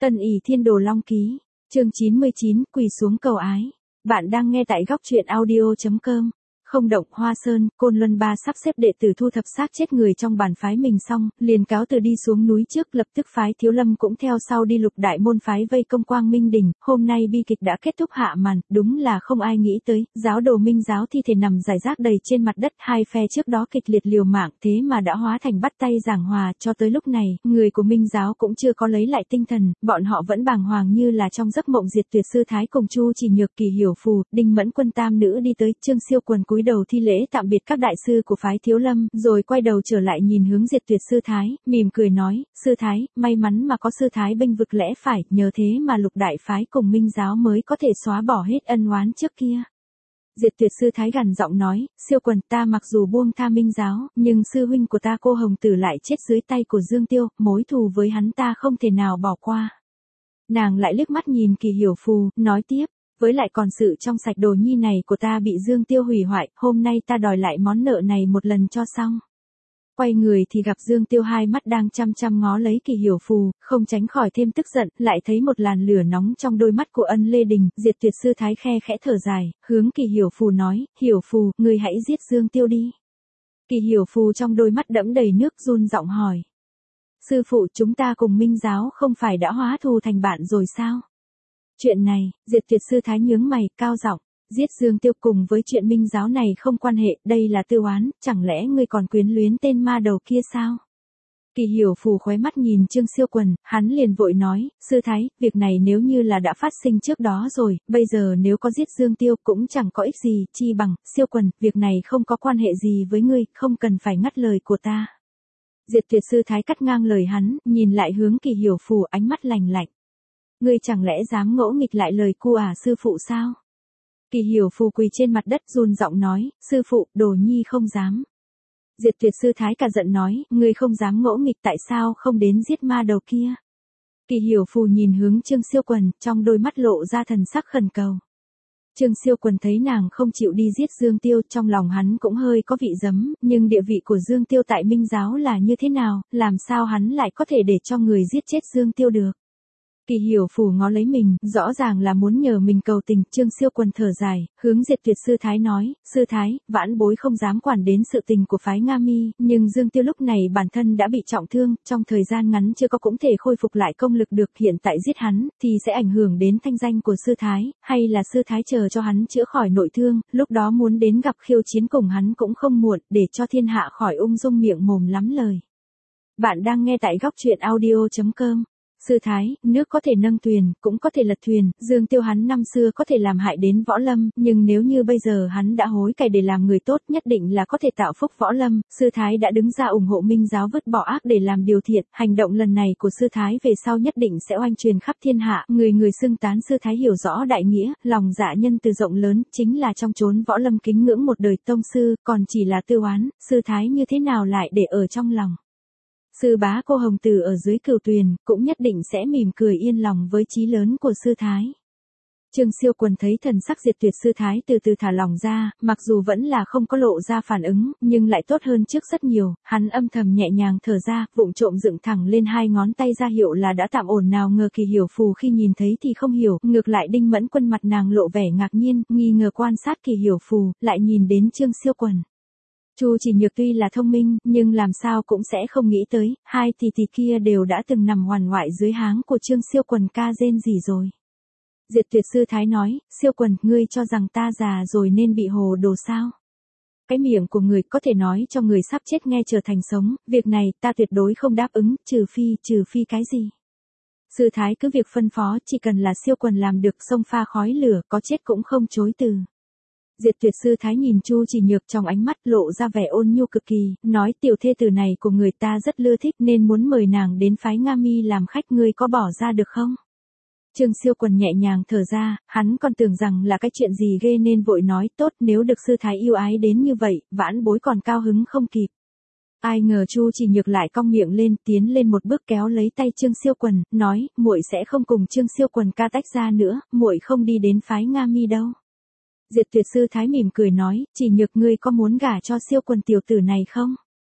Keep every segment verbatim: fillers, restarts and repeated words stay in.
Ân ỉ thiên đồ long ký, chương chín mươi chín, quỳ xuống cầu ái. Bạn đang nghe tại góc truyện audio chấm com. Không động Hoa Sơn, Côn Luân Ba sắp xếp đệ tử thu thập xác chết người trong bản phái mình xong, liền cáo từ đi xuống núi trước, lập tức phái Thiếu Lâm cũng theo sau đi lục đại môn phái vây công Quang Minh đỉnh. Hôm nay bi kịch đã kết thúc hạ màn, đúng là không ai nghĩ tới, giáo đồ Minh giáo thi thể nằm rải rác đầy trên mặt đất, hai phe trước đó kịch liệt liều mạng, thế mà đã hóa thành bắt tay giảng hòa. Cho tới lúc này, người của Minh giáo cũng chưa có lấy lại tinh thần, bọn họ vẫn bàng hoàng như là trong giấc mộng. Diệt Tuyệt sư thái cùng Chu Chỉ Nhược, Kỳ Hiểu Phù, Đinh Mẫn Quân tam nữ đi tới, Trương Siêu Quần cúi đầu thi lễ tạm biệt các đại sư của phái Thiếu Lâm, rồi quay đầu trở lại nhìn hướng Diệt Tuyệt sư thái, mỉm cười nói, sư thái, may mắn mà có sư thái bênh vực lẽ phải, nhờ thế mà lục đại phái cùng Minh giáo mới có thể xóa bỏ hết ân oán trước kia. Diệt Tuyệt sư thái gằn giọng nói, Siêu Quần, ta mặc dù buông tha Minh giáo, nhưng sư huynh của ta Cô Hồng Tử lại chết dưới tay của Dương Tiêu, mối thù với hắn ta không thể nào bỏ qua. Nàng lại liếc mắt nhìn Kỳ Hiểu Phù, nói tiếp, với lại còn sự trong sạch đồ nhi này của ta bị Dương Tiêu hủy hoại, hôm nay ta đòi lại món nợ này một lần cho xong. Quay người thì gặp Dương Tiêu hai mắt đang chăm chăm ngó lấy Kỳ Hiểu Phù, không tránh khỏi thêm tức giận, lại thấy một làn lửa nóng trong đôi mắt của Ân Lê Đình. Diệt Tuyệt sư thái khe khẽ thở dài, hướng Kỳ Hiểu Phù nói, Hiểu Phù, ngươi hãy giết Dương Tiêu đi. Kỳ Hiểu Phù trong đôi mắt đẫm đầy nước run giọng hỏi, sư phụ, chúng ta cùng Minh giáo không phải đã hóa thù thành bạn rồi sao? Chuyện này, Diệt Tuyệt sư thái nhướng mày, cao giọng, giết Dương Tiêu cùng với chuyện Minh giáo này không quan hệ, đây là tư oán, chẳng lẽ ngươi còn quyến luyến tên ma đầu kia sao? Kỳ Hiểu Phù khóe mắt nhìn Trương Siêu Quần, hắn liền vội nói, sư thái, việc này nếu như là đã phát sinh trước đó rồi, bây giờ nếu có giết Dương Tiêu cũng chẳng có ích gì, chi bằng, Siêu Quần, việc này không có quan hệ gì với ngươi, không cần phải ngắt lời của ta. Diệt Tuyệt sư thái cắt ngang lời hắn, nhìn lại hướng Kỳ Hiểu Phù, ánh mắt lạnh lạnh. Ngươi chẳng lẽ dám ngỗ nghịch lại lời cu à sư phụ sao? Kỳ Hiểu Phù quỳ trên mặt đất run giọng nói, sư phụ, đồ nhi không dám. Diệt Tuyệt sư thái cả giận nói, ngươi không dám ngỗ nghịch tại sao không đến giết ma đầu kia? Kỳ Hiểu Phù nhìn hướng Trương Siêu Quần, trong đôi mắt lộ ra thần sắc khẩn cầu. Trương Siêu Quần thấy nàng không chịu đi giết Dương Tiêu, trong lòng hắn cũng hơi có vị giấm, nhưng địa vị của Dương Tiêu tại Minh giáo là như thế nào, làm sao hắn lại có thể để cho người giết chết Dương Tiêu được? Kỳ Hiểu Phù ngó lấy mình, rõ ràng là muốn nhờ mình cầu tình. Trương Siêu Quần thở dài, hướng Diệt Tuyệt sư thái nói, sư thái, vãn bối không dám quản đến sự tình của phái Nga Mi, nhưng Dương Tiêu lúc này bản thân đã bị trọng thương, trong thời gian ngắn chưa có cũng thể khôi phục lại công lực được, hiện tại giết hắn, thì sẽ ảnh hưởng đến thanh danh của sư thái, hay là sư thái chờ cho hắn chữa khỏi nội thương, lúc đó muốn đến gặp khiêu chiến cùng hắn cũng không muộn, để cho thiên hạ khỏi ung dung miệng mồm lắm lời. Bạn đang nghe tại góc truyện audio chấm com. Sư thái, nước có thể nâng thuyền, cũng có thể lật thuyền, Dương Tiêu hắn năm xưa có thể làm hại đến võ lâm, nhưng nếu như bây giờ hắn đã hối cải để làm người tốt, nhất định là có thể tạo phúc võ lâm. Sư thái đã đứng ra ủng hộ Minh giáo vứt bỏ ác để làm điều thiện, hành động lần này của sư thái về sau nhất định sẽ oanh truyền khắp thiên hạ, người người xưng tán. Sư thái hiểu rõ đại nghĩa, lòng dạ nhân từ rộng lớn, chính là trong chốn võ lâm kính ngưỡng một đời tông sư, còn chỉ là tư oán, sư thái như thế nào lại để ở trong lòng. Sư bá Cô Hồng Tử ở dưới Cửu Tuyền, cũng nhất định sẽ mỉm cười yên lòng với chí lớn của sư thái. Trương Siêu Quần thấy thần sắc Diệt Tuyệt sư thái từ từ thả lỏng ra, mặc dù vẫn là không có lộ ra phản ứng, nhưng lại tốt hơn trước rất nhiều, hắn âm thầm nhẹ nhàng thở ra, vụng trộm dựng thẳng lên hai ngón tay ra hiệu là đã tạm ổn. Nào ngờ Kỳ Hiểu Phù khi nhìn thấy thì không hiểu, ngược lại Đinh Mẫn Quân mặt nàng lộ vẻ ngạc nhiên, nghi ngờ quan sát Kỳ Hiểu Phù, lại nhìn đến Trương Siêu Quần. Chu Chỉ Nhược tuy là thông minh, nhưng làm sao cũng sẽ không nghĩ tới, hai tỷ tỷ kia đều đã từng nằm hoàn ngoại dưới háng của Trương Siêu Quần ca rên gì rồi. Diệt Tuyệt sư thái nói, Siêu Quần, ngươi cho rằng ta già rồi nên bị hồ đồ sao? Cái miệng của người có thể nói cho người sắp chết nghe trở thành sống, việc này ta tuyệt đối không đáp ứng, trừ phi, trừ phi cái gì? Sư thái cứ việc phân phó, chỉ cần là Siêu Quần làm được, xông pha khói lửa, có chết cũng không chối từ. Diệt Tuyệt sư thái nhìn Chu Chỉ Nhược, trong ánh mắt lộ ra vẻ ôn nhu cực kỳ, nói, tiểu thê tử này của người ta rất ưa thích nên muốn mời nàng đến phái Nga Mi làm khách, ngươi có bỏ ra được không? Trương Siêu Quần nhẹ nhàng thở ra, hắn còn tưởng rằng là cái chuyện gì ghê nên vội nói, tốt, nếu được sư thái yêu ái đến như vậy, vãn bối còn cao hứng không kịp. Ai ngờ Chu Chỉ Nhược lại cong miệng lên, tiến lên một bước kéo lấy tay Trương Siêu Quần, nói, muội sẽ không cùng Trương Siêu Quần ca tách ra nữa, muội không đi đến phái Nga Mi đâu. Diệt Tuyệt sư thái mỉm cười nói, Chỉ Nhược, ngươi có muốn gả cho Siêu Quần tiểu tử này không?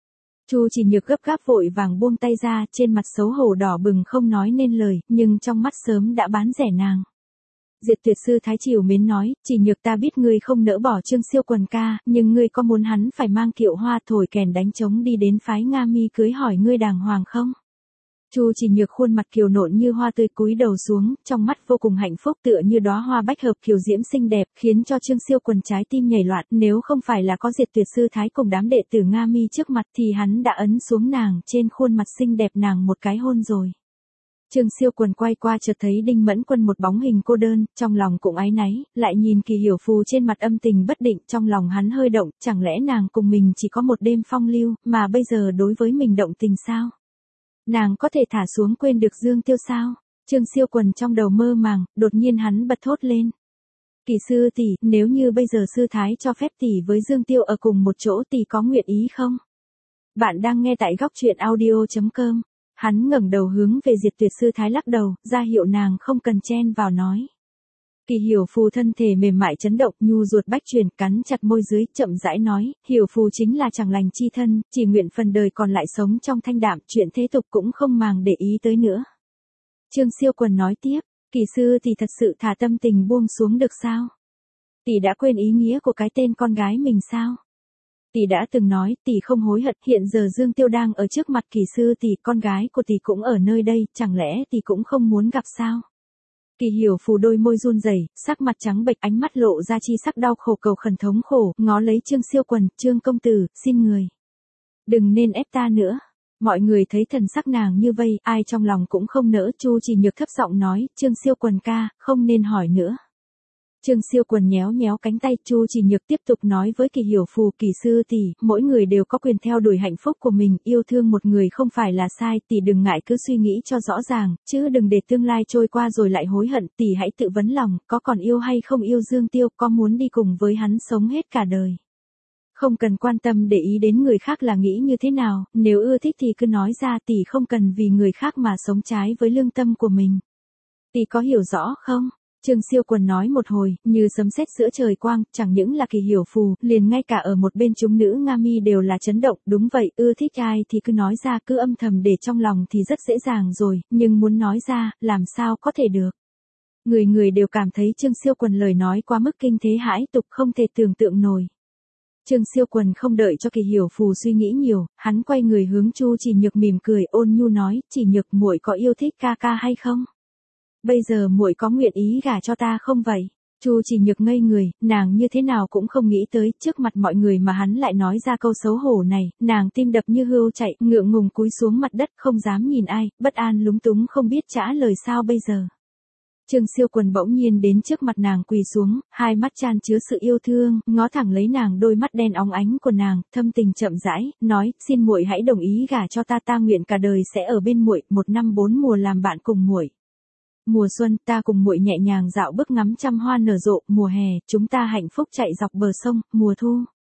Chu Chỉ Nhược gấp gáp vội vàng buông tay ra, trên mặt xấu hổ đỏ bừng không nói nên lời, nhưng trong mắt sớm đã bán rẻ nàng. Diệt Tuyệt sư thái triều mến nói, Chỉ Nhược ta biết ngươi không nỡ bỏ Trương Siêu Quần ca, nhưng ngươi có muốn hắn phải mang kiệu hoa thổi kèn đánh trống đi đến phái Nga Mi cưới hỏi ngươi đàng hoàng không? Chu Chỉ Nhược khuôn mặt kiều nộn như hoa tươi cúi đầu xuống, trong mắt vô cùng hạnh phúc tựa như đóa hoa bách hợp kiều diễm xinh đẹp, khiến cho Trương Siêu Quần trái tim nhảy loạn, nếu không phải là có Diệt Tuyệt sư thái cùng đám đệ tử Nga Mi trước mặt thì hắn đã ấn xuống nàng trên khuôn mặt xinh đẹp nàng một cái hôn rồi. Trương Siêu Quần quay qua chợt thấy Đinh Mẫn Quân một bóng hình cô đơn, trong lòng cũng áy náy, lại nhìn Kỳ Hiểu Phù trên mặt âm tình bất định, trong lòng hắn hơi động, chẳng lẽ nàng cùng mình chỉ có một đêm phong lưu, mà bây giờ đối với mình động tình sao? Nàng có thể thả xuống quên được Dương Tiêu sao? Trương Siêu Quần trong đầu mơ màng, đột nhiên hắn bật thốt lên. Kỳ sư tỷ, nếu như bây giờ sư thái cho phép tỷ với Dương Tiêu ở cùng một chỗ tỷ có nguyện ý không? Bạn đang nghe tại góc truyện audio chấm com. Hắn ngẩng đầu hướng về Diệt Tuyệt sư thái lắc đầu, ra hiệu nàng không cần chen vào nói. Kỳ Hiểu Phù thân thể mềm mại chấn động, nhu ruột bách truyền, cắn chặt môi dưới, chậm rãi nói, Hiểu Phù chính là chẳng lành chi thân, chỉ nguyện phần đời còn lại sống trong thanh đạm, chuyện thế tục cũng không màng để ý tới nữa. Trương Siêu Quần nói tiếp, Kỳ sư thì thật sự thả tâm tình buông xuống được sao? Tỷ đã quên ý nghĩa của cái tên con gái mình sao? Tỷ đã từng nói, tỷ không hối hận, hiện giờ Dương Tiêu đang ở trước mặt Kỳ sư tỷ, con gái của tỷ cũng ở nơi đây, chẳng lẽ tỷ cũng không muốn gặp sao? Kỳ Hiểu Phù đôi môi run rẩy, sắc mặt trắng bệch, ánh mắt lộ ra chi sắc đau khổ cầu khẩn thống khổ, ngó lấy Trương Siêu Quần, Trương công tử, xin người. Đừng nên ép ta nữa. Mọi người thấy thần sắc nàng như vây, ai trong lòng cũng không nỡ, Chu Chỉ Nhược thấp giọng nói, Trương Siêu Quần ca, không nên hỏi nữa. Trương Siêu Quần nhéo nhéo cánh tay, Chu Chỉ Nhược tiếp tục nói với Kỳ Hiểu Phù, Kỳ sư tỷ, mỗi người đều có quyền theo đuổi hạnh phúc của mình, yêu thương một người không phải là sai, tỷ đừng ngại cứ suy nghĩ cho rõ ràng, chứ đừng để tương lai trôi qua rồi lại hối hận, tỷ hãy tự vấn lòng, có còn yêu hay không yêu Dương Tiêu, có muốn đi cùng với hắn sống hết cả đời. Không cần quan tâm để ý đến người khác là nghĩ như thế nào, nếu ưa thích thì cứ nói ra, tỷ không cần vì người khác mà sống trái với lương tâm của mình. Tỷ có hiểu rõ không? Trương Siêu Quần nói một hồi, như sấm sét giữa trời quang, chẳng những là Kỳ Hiểu Phù, liền ngay cả ở một bên chúng nữ Nga Mi đều là chấn động, đúng vậy, ưa thích ai thì cứ nói ra, cứ âm thầm để trong lòng thì rất dễ dàng rồi, nhưng muốn nói ra, làm sao có thể được. Người người đều cảm thấy Trương Siêu Quần lời nói quá mức kinh thế hãi tục, không thể tưởng tượng nổi. Trương Siêu Quần không đợi cho Kỳ Hiểu Phù suy nghĩ nhiều, hắn quay người hướng Chu Chỉ Nhược mỉm cười, ôn nhu nói, Chỉ Nhược muội có yêu thích ca ca hay không? Bây giờ muội có nguyện ý gả cho ta không vậy? Chu Chỉ Nhược ngây người, nàng như thế nào cũng không nghĩ tới, trước mặt mọi người mà hắn lại nói ra câu xấu hổ này, nàng tim đập như hươu chạy, ngượng ngùng cúi xuống mặt đất, không dám nhìn ai, bất an lúng túng không biết trả lời sao bây giờ. Trương Siêu Quần bỗng nhiên đến trước mặt nàng quỳ xuống, hai mắt chan chứa sự yêu thương, ngó thẳng lấy nàng đôi mắt đen óng ánh của nàng, thâm tình chậm rãi, nói, xin muội hãy đồng ý gả cho ta, ta nguyện cả đời sẽ ở bên muội, một năm bốn mùa làm bạn cùng muội. Mùa xuân, ta cùng muội nhẹ nhàng dạo bước ngắm trăm hoa nở rộ, mùa hè, chúng ta hạnh phúc chạy dọc bờ sông, mùa thu.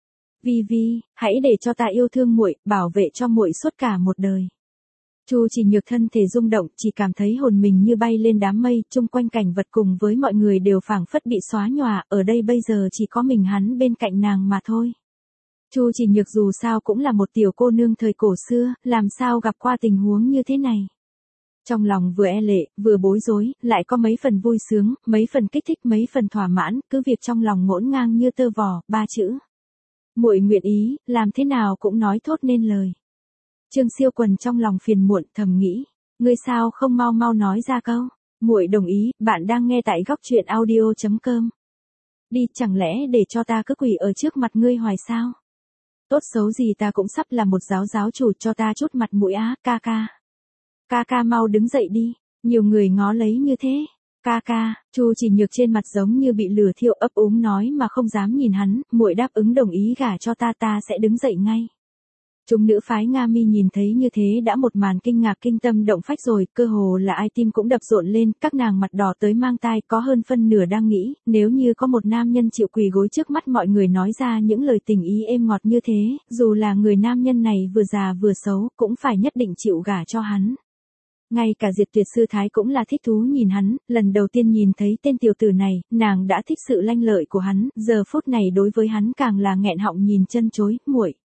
Vi Vi, hãy để cho ta yêu thương muội, bảo vệ cho muội suốt cả một đời. Chu Chỉ Nhược thân thể rung động, chỉ cảm thấy hồn mình như bay lên đám mây, chung quanh cảnh vật cùng với mọi người đều phảng phất bị xóa nhòa, ở đây bây giờ chỉ có mình hắn bên cạnh nàng mà thôi. Chu Chỉ Nhược dù sao cũng là một tiểu cô nương thời cổ xưa, làm sao gặp qua tình huống như thế này. Trong lòng vừa e lệ, vừa bối rối, lại có mấy phần vui sướng, mấy phần kích thích, mấy phần thỏa mãn, cứ việc trong lòng ngổn ngang như tơ vò, ba chữ. Muội nguyện ý, làm thế nào cũng nói thốt nên lời. Trương Siêu Quần trong lòng phiền muộn, thầm nghĩ, ngươi sao không mau mau nói ra câu. Muội đồng ý, bạn đang nghe tại góc truyện audio chấm com. Đi, chẳng lẽ để cho ta cứ quỳ ở trước mặt ngươi hoài sao? Tốt xấu gì ta cũng sắp là một giáo giáo chủ, cho ta chút mặt mũi á, ca ca. Ca ca mau đứng dậy đi, nhiều người ngó lấy như thế. Ca ca, Chu Chỉ Nhược trên mặt giống như bị lửa thiêu, ấp úng nói mà không dám nhìn hắn, muội đáp ứng đồng ý gả cho ta, ta sẽ đứng dậy ngay. Chúng nữ phái Nga Mi nhìn thấy như thế đã một màn kinh ngạc kinh tâm động phách rồi, cơ hồ là ai tim cũng đập rộn lên, các nàng mặt đỏ tới mang tai, có hơn phân nửa đang nghĩ, nếu như có một nam nhân chịu quỳ gối trước mắt mọi người nói ra những lời tình ý êm ngọt như thế, dù là người nam nhân này vừa già vừa xấu, cũng phải nhất định chịu gả cho hắn. Ngay cả Diệt Tuyệt sư thái cũng là thích thú nhìn hắn, lần đầu tiên nhìn thấy tên tiểu tử này, nàng đã thích sự lanh lợi của hắn, giờ phút này đối với hắn càng là nghẹn họng nhìn chân chối, muội.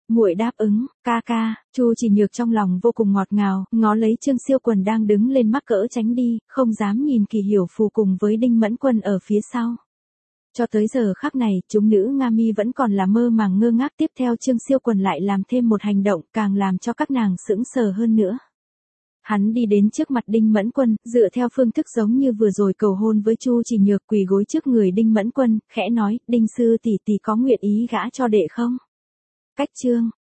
Muội đáp ứng, ca ca. Chu Chỉ Nhược trong lòng vô cùng ngọt ngào, ngó lấy Trương Siêu Quần đang đứng lên mắc cỡ tránh đi, không dám nhìn Kỳ Hiểu Phù cùng với Đinh Mẫn Quân ở phía sau. Cho tới giờ khắc này, chúng nữ Nga Mi vẫn còn là mơ màng ngơ ngác, tiếp theo Trương Siêu Quần lại làm thêm một hành động càng làm cho các nàng sững sờ hơn nữa. Hắn đi đến trước mặt Đinh Mẫn Quân, dựa theo phương thức giống như vừa rồi cầu hôn với Chu Chỉ Nhược, quỳ gối trước người Đinh Mẫn Quân, khẽ nói, Đinh sư tỷ tỷ có nguyện ý gả cho đệ không? Cách chương